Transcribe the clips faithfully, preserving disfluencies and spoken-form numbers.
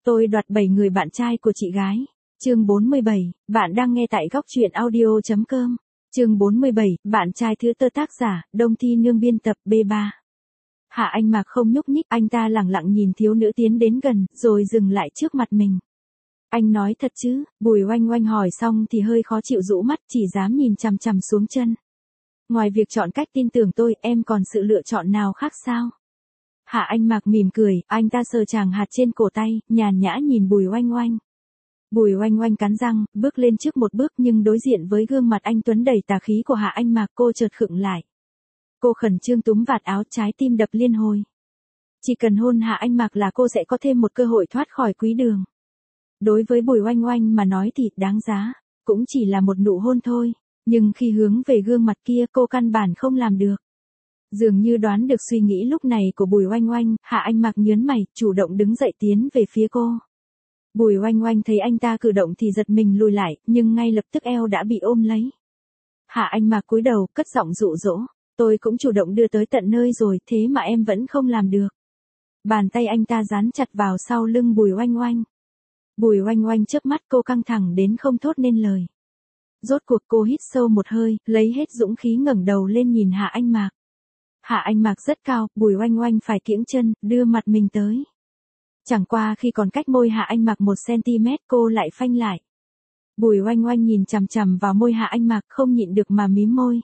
Tôi đoạt bảy người bạn trai của chị gái. Chương bốn mươi bảy, bạn đang nghe tại góc truyện audio.com. Chương bốn mươi bảy, bạn trai thứ tơ tác giả, Đông Thi Nương biên tập B ba. Hạ Anh Mạc không nhúc nhích, anh ta lẳng lặng nhìn thiếu nữ tiến đến gần, rồi dừng lại trước mặt mình. Anh nói thật chứ? Bùi Oanh Oanh hỏi xong thì hơi khó chịu rũ mắt, chỉ dám nhìn chằm chằm xuống chân. Ngoài việc chọn cách tin tưởng tôi, em còn sự lựa chọn nào khác sao? Hạ Anh Mạc mỉm cười, anh ta sờ chàng hạt trên cổ tay, nhàn nhã nhìn Bùi Oanh Oanh. Bùi Oanh Oanh cắn răng, bước lên trước một bước nhưng đối diện với gương mặt anh tuấn đầy tà khí của Hạ Anh Mạc cô chợt khựng lại. Cô khẩn trương túm vạt áo, trái tim đập liên hồi. Chỉ cần hôn Hạ Anh Mạc là cô sẽ có thêm một cơ hội thoát khỏi Quý Đường. Đối với Bùi Oanh Oanh mà nói thì đáng giá, cũng chỉ là một nụ hôn thôi, nhưng khi hướng về gương mặt kia cô căn bản không làm được. Dường như đoán được suy nghĩ lúc này của Bùi Oanh Oanh, Hạ Anh Mạc nhớn mày, chủ động đứng dậy tiến về phía cô. Bùi Oanh Oanh thấy anh ta cử động thì giật mình lùi lại, nhưng ngay lập tức eo đã bị ôm lấy. Hạ Anh Mạc cúi đầu, cất giọng dụ dỗ, tôi cũng chủ động đưa tới tận nơi rồi, thế mà em vẫn không làm được. Bàn tay anh ta dán chặt vào sau lưng Bùi Oanh Oanh. Bùi Oanh Oanh chớp mắt, cô căng thẳng đến không thốt nên lời. Rốt cuộc cô hít sâu một hơi, lấy hết dũng khí ngẩng đầu lên nhìn Hạ Anh Mạc. Hạ Anh Mạc rất cao, Bùi Oanh Oanh phải kiễng chân, đưa mặt mình tới. Chẳng qua khi còn cách môi Hạ Anh Mạc một xăng-ti-mét cô lại phanh lại. Bùi Oanh Oanh nhìn chằm chằm vào môi Hạ Anh Mạc không nhịn được mà mím môi.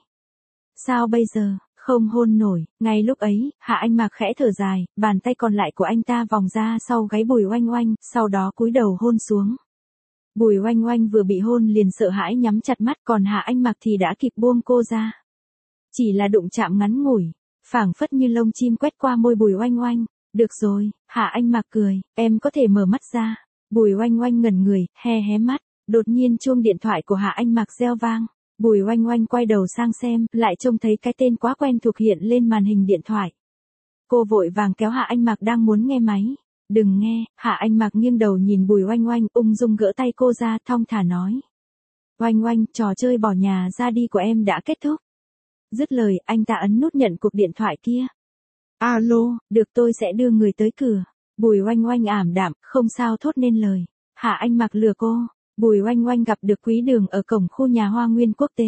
Sao bây giờ, không hôn nổi? Ngay lúc ấy, Hạ Anh Mạc khẽ thở dài, bàn tay còn lại của anh ta vòng ra sau gáy Bùi Oanh Oanh, sau đó cúi đầu hôn xuống. Bùi Oanh Oanh vừa bị hôn liền sợ hãi nhắm chặt mắt, còn Hạ Anh Mạc thì đã kịp buông cô ra. Chỉ là đụng chạm ngắn ngủi, phảng phất như lông chim quét qua môi Bùi Oanh Oanh. Được rồi, Hạ Anh Mạc cười, em có thể mở mắt ra. Bùi Oanh Oanh ngẩn người, hé hé mắt, đột nhiên chuông điện thoại của Hạ Anh Mạc reo vang. Bùi Oanh Oanh quay đầu sang xem, lại trông thấy cái tên quá quen thuộc hiện lên màn hình điện thoại. Cô vội vàng kéo Hạ Anh Mạc đang muốn nghe máy. Đừng nghe. Hạ Anh Mạc nghiêng đầu nhìn Bùi Oanh Oanh, ung dung gỡ tay cô ra, thong thả nói. Oanh Oanh, trò chơi bỏ nhà ra đi của em đã kết thúc. Dứt lời, anh ta ấn nút nhận cuộc điện thoại kia. Alo, được, tôi sẽ đưa người tới cửa. Bùi Oanh Oanh ảm đạm, không sao thốt nên lời. Hạ Anh Mạc lừa cô. Bùi Oanh Oanh gặp được Quý Đường ở cổng khu nhà Hoa Nguyên Quốc tế.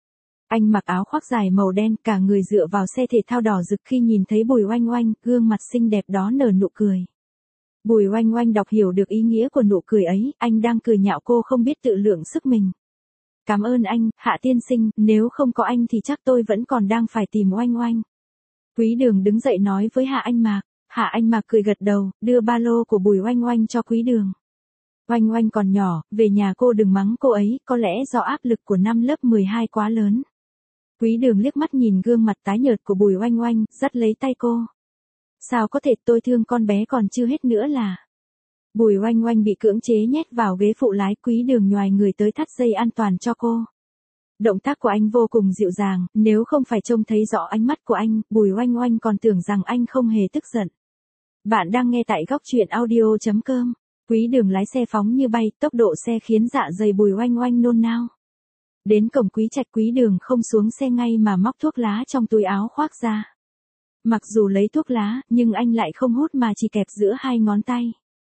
Anh mặc áo khoác dài màu đen, cả người dựa vào xe thể thao đỏ rực. Khi nhìn thấy Bùi Oanh Oanh, gương mặt xinh đẹp đó nở nụ cười. Bùi Oanh Oanh đọc hiểu được ý nghĩa của nụ cười ấy, anh đang cười nhạo cô không biết tự lượng sức mình. Cảm ơn anh, Hạ tiên sinh, nếu không có anh thì chắc tôi vẫn còn đang phải tìm Oanh Oanh. Quý Đường đứng dậy nói với Hạ Anh Mạc. Hạ Anh Mạc cười gật đầu, đưa ba lô của Bùi Oanh Oanh cho Quý Đường. Oanh Oanh còn nhỏ, về nhà cô đừng mắng cô ấy, có lẽ do áp lực của năm lớp mười hai quá lớn. Quý Đường liếc mắt nhìn gương mặt tái nhợt của Bùi Oanh Oanh, dắt lấy tay cô. Sao có thể, tôi thương con bé còn chưa hết nữa là. Bùi Oanh Oanh bị cưỡng chế nhét vào ghế phụ lái, Quý Đường nhoài người tới thắt dây an toàn cho cô. Động tác của anh vô cùng dịu dàng, nếu không phải trông thấy rõ ánh mắt của anh, Bùi Oanh Oanh còn tưởng rằng anh không hề tức giận. Bạn đang nghe tại góc truyện audio.com. Quý Đường lái xe phóng như bay, tốc độ xe khiến dạ dày Bùi Oanh Oanh nôn nao. Đến cổng Quý Trạch, Quý Đường không xuống xe ngay mà móc thuốc lá trong túi áo khoác ra. Mặc dù lấy thuốc lá, nhưng anh lại không hút mà chỉ kẹp giữa hai ngón tay.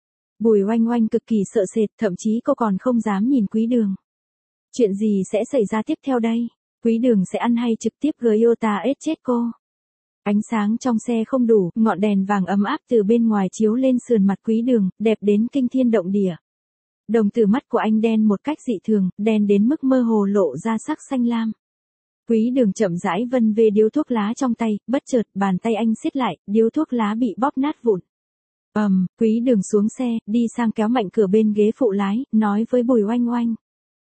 Bùi Oanh Oanh cực kỳ sợ sệt, thậm chí cô còn không dám nhìn Quý Đường. Chuyện gì sẽ xảy ra tiếp theo đây? Quý Đường sẽ ăn hay trực tiếp Toyota ết chết cô? Ánh sáng trong xe không đủ, ngọn đèn vàng ấm áp từ bên ngoài chiếu lên sườn mặt Quý Đường, đẹp đến kinh thiên động địa. Đồng tử mắt của anh đen một cách dị thường, đen đến mức mơ hồ lộ ra sắc xanh lam. Quý Đường chậm rãi vân về điếu thuốc lá trong tay, bất chợt bàn tay anh siết lại, điếu thuốc lá bị bóp nát vụn. Ầm, um, Quý Đường xuống xe, đi sang kéo mạnh cửa bên ghế phụ lái, nói với Bùi Oanh Oanh.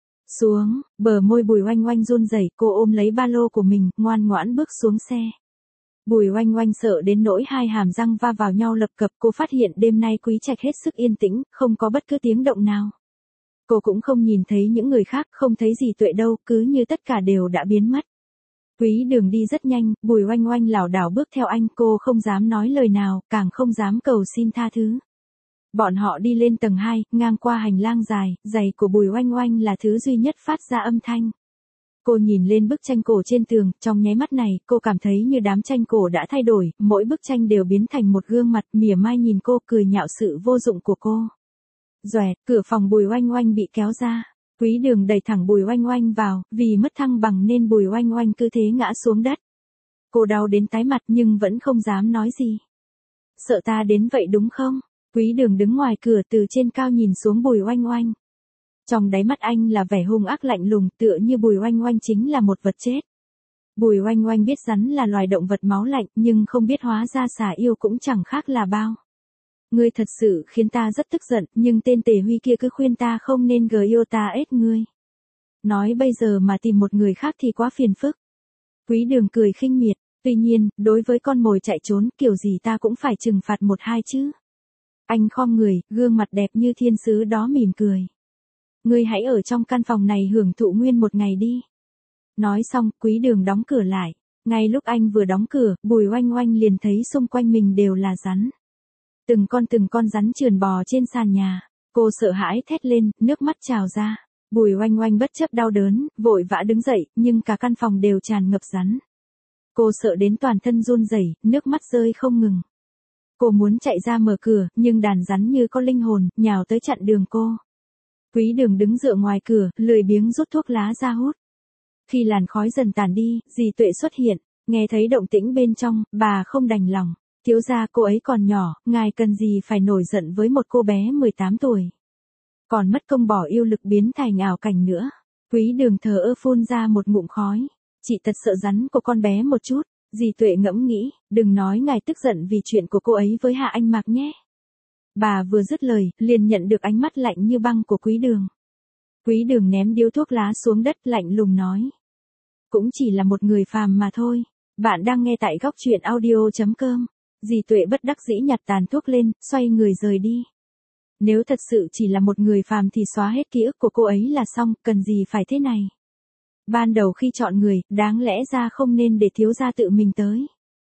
Xuống, bờ môi Bùi Oanh Oanh run rẩy, cô ôm lấy ba lô của mình, ngoan ngoãn bước xuống xe. Bùi Oanh Oanh sợ đến nỗi hai hàm răng va vào nhau lập cập, cô phát hiện đêm nay Quý Trạch hết sức yên tĩnh, không có bất cứ tiếng động nào. Cô cũng không nhìn thấy những người khác, không thấy gì Tuệ đâu, cứ như tất cả đều đã biến mất. Quý Đường đi rất nhanh, Bùi Oanh Oanh lảo đảo bước theo anh, cô không dám nói lời nào, càng không dám cầu xin tha thứ. Bọn họ đi lên tầng hai, ngang qua hành lang dài, giày của Bùi Oanh Oanh là thứ duy nhất phát ra âm thanh. Cô nhìn lên bức tranh cổ trên tường, trong nháy mắt này, cô cảm thấy như đám tranh cổ đã thay đổi, mỗi bức tranh đều biến thành một gương mặt mỉa mai nhìn cô, cười nhạo sự vô dụng của cô. Doẹt, cửa phòng Bùi Oanh Oanh bị kéo ra. Quý Đường đẩy thẳng Bùi Oanh Oanh vào, vì mất thăng bằng nên Bùi Oanh Oanh cứ thế ngã xuống đất. Cô đau đến tái mặt nhưng vẫn không dám nói gì. Sợ ta đến vậy đúng không? Quý Đường đứng ngoài cửa từ trên cao nhìn xuống Bùi Oanh Oanh. Trong đáy mắt anh là vẻ hung ác lạnh lùng, tựa như Bùi Oanh Oanh chính là một vật chết. Bùi Oanh Oanh biết rắn là loài động vật máu lạnh, nhưng không biết hóa ra xà yêu cũng chẳng khác là bao. Ngươi thật sự khiến ta rất tức giận, nhưng tên Tề Huy kia cứ khuyên ta không nên gờ yêu ta ết ngươi. Nói bây giờ mà tìm một người khác thì quá phiền phức. Quý Đường cười khinh miệt, tuy nhiên, đối với con mồi chạy trốn, kiểu gì ta cũng phải trừng phạt một hai chứ. Anh khom người, gương mặt đẹp như thiên sứ đó mỉm cười. Ngươi hãy ở trong căn phòng này hưởng thụ nguyên một ngày đi. Nói xong, Quý Đường đóng cửa lại. Ngay lúc anh vừa đóng cửa, Bùi Oanh Oanh liền thấy xung quanh mình đều là rắn. Từng con từng con rắn trườn bò trên sàn nhà. Cô sợ hãi thét lên, nước mắt trào ra. Bùi Oanh Oanh bất chấp đau đớn, vội vã đứng dậy, nhưng cả căn phòng đều tràn ngập rắn. Cô sợ đến toàn thân run rẩy, nước mắt rơi không ngừng. Cô muốn chạy ra mở cửa, nhưng đàn rắn như có linh hồn, nhào tới chặn đường cô. Quý Đường đứng dựa ngoài cửa, lười biếng rút thuốc lá ra hút. Khi làn khói dần tàn đi, dì Tuệ xuất hiện, nghe thấy động tĩnh bên trong, bà không đành lòng. Thiếu gia cô ấy còn nhỏ, ngài cần gì phải nổi giận với một cô bé mười tám tuổi. Còn mất công bỏ yêu lực biến thành ảo cảnh nữa. Quý Đường thờ ơ phun ra một ngụm khói. Chị thật sợ rắn của con bé một chút. Dì Tuệ ngẫm nghĩ, đừng nói ngài tức giận vì chuyện của cô ấy với Hạ Anh Mạc nhé. Bà vừa dứt lời, liền nhận được ánh mắt lạnh như băng của Quý Đường. Quý Đường ném điếu thuốc lá xuống đất lạnh lùng nói. Cũng chỉ là một người phàm mà thôi. Bạn đang nghe tại góc truyện audio chấm com. Dì Tuệ bất đắc dĩ nhặt tàn thuốc lên, xoay người rời đi. Nếu thật sự chỉ là một người phàm thì xóa hết ký ức của cô ấy là xong, cần gì phải thế này. Ban đầu khi chọn người, đáng lẽ ra không nên để thiếu gia tự mình tới.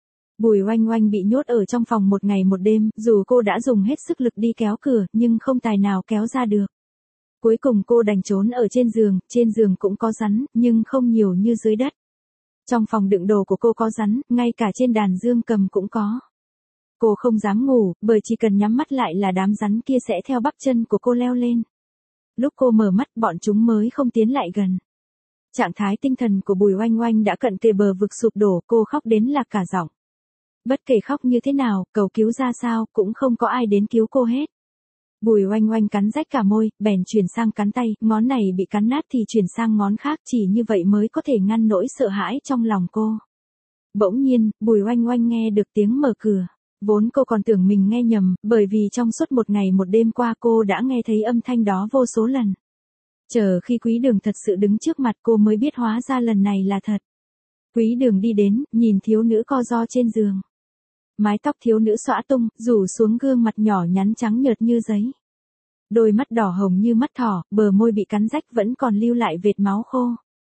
Bùi Oanh Oanh bị nhốt ở trong phòng một ngày một đêm, dù cô đã dùng hết sức lực đi kéo cửa, nhưng không tài nào kéo ra được. Cuối cùng cô đành trốn ở trên giường, trên giường cũng có rắn, nhưng không nhiều như dưới đất. Trong phòng đựng đồ của cô có rắn, ngay cả trên đàn dương cầm cũng có. Cô không dám ngủ, bởi chỉ cần nhắm mắt lại là đám rắn kia sẽ theo bắp chân của cô leo lên. Lúc cô mở mắt bọn chúng mới không tiến lại gần. Trạng thái tinh thần của Bùi Oanh Oanh đã cận kề bờ vực sụp đổ, cô khóc đến lạc cả giọng. Bất kể khóc như thế nào, cầu cứu ra sao, cũng không có ai đến cứu cô hết. Bùi Oanh Oanh cắn rách cả môi, bèn chuyển sang cắn tay, ngón này bị cắn nát thì chuyển sang ngón khác, chỉ như vậy mới có thể ngăn nỗi sợ hãi trong lòng cô. Bỗng nhiên, Bùi Oanh Oanh nghe được tiếng mở cửa. Vốn cô còn tưởng mình nghe nhầm, bởi vì trong suốt một ngày một đêm qua cô đã nghe thấy âm thanh đó vô số lần. Chờ khi Quý Đường thật sự đứng trước mặt cô mới biết hóa ra lần này là thật. Quý Đường đi đến, nhìn thiếu nữ co ro trên giường. Mái tóc thiếu nữ xõa tung, rủ xuống gương mặt nhỏ nhắn trắng nhợt như giấy. Đôi mắt đỏ hồng như mắt thỏ, bờ môi bị cắn rách vẫn còn lưu lại vệt máu khô.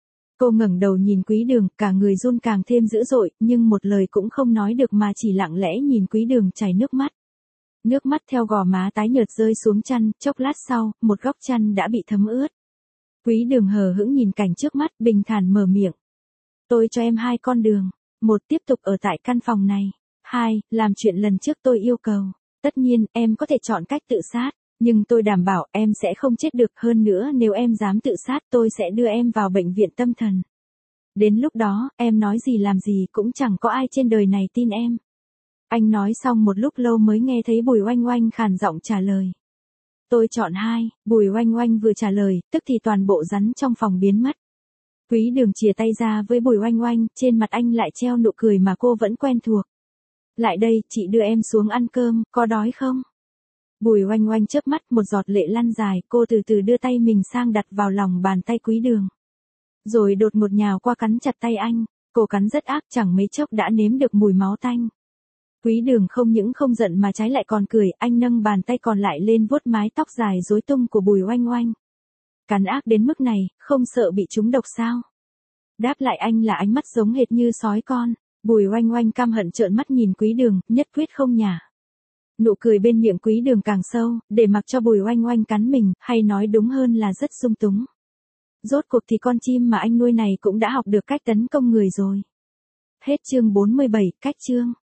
Cô ngẩng đầu nhìn Quý Đường, cả người run càng thêm dữ dội, nhưng một lời cũng không nói được mà chỉ lặng lẽ nhìn Quý Đường chảy nước mắt. Nước mắt theo gò má tái nhợt rơi xuống chăn, chốc lát sau, một góc chăn đã bị thấm ướt. Quý Đường hờ hững nhìn cảnh trước mắt, bình thản mở miệng. Tôi cho em hai con đường. Một, tiếp tục ở tại căn phòng này. Hai, làm chuyện lần trước tôi yêu cầu. Tất nhiên, em có thể chọn cách tự sát. Nhưng tôi đảm bảo em sẽ không chết được, hơn nữa nếu em dám tự sát tôi sẽ đưa em vào bệnh viện tâm thần. Đến lúc đó, em nói gì làm gì cũng chẳng có ai trên đời này tin em. Anh nói xong một lúc lâu mới nghe thấy Bùi Oanh Oanh khàn giọng trả lời. Tôi chọn hai. Bùi Oanh Oanh vừa trả lời, tức thì toàn bộ rắn trong phòng biến mất. Quý Đường chìa tay ra với Bùi Oanh Oanh, trên mặt anh lại treo nụ cười mà cô vẫn quen thuộc. Lại đây, chị đưa em xuống ăn cơm, có đói không? Bùi Oanh Oanh chớp mắt, một giọt lệ lăn dài, cô từ từ đưa tay mình sang đặt vào lòng bàn tay Quý Đường. Rồi đột ngột nhào qua cắn chặt tay anh, cô cắn rất ác, chẳng mấy chốc đã nếm được mùi máu tanh. Quý Đường không những không giận mà trái lại còn cười, anh nâng bàn tay còn lại lên vuốt mái tóc dài rối tung của Bùi Oanh Oanh. Cắn ác đến mức này, không sợ bị trúng độc sao? Đáp lại anh là ánh mắt giống hệt như sói con. Bùi Oanh Oanh căm hận trợn mắt nhìn Quý Đường, nhất quyết không nhả. Nụ cười bên miệng Quý Đường càng sâu, để mặc cho Bùi Oanh Oanh cắn mình, hay nói đúng hơn là rất sung túng. Rốt cuộc thì con chim mà anh nuôi này cũng đã học được cách tấn công người rồi. Hết chương bốn mươi bảy, cách chương.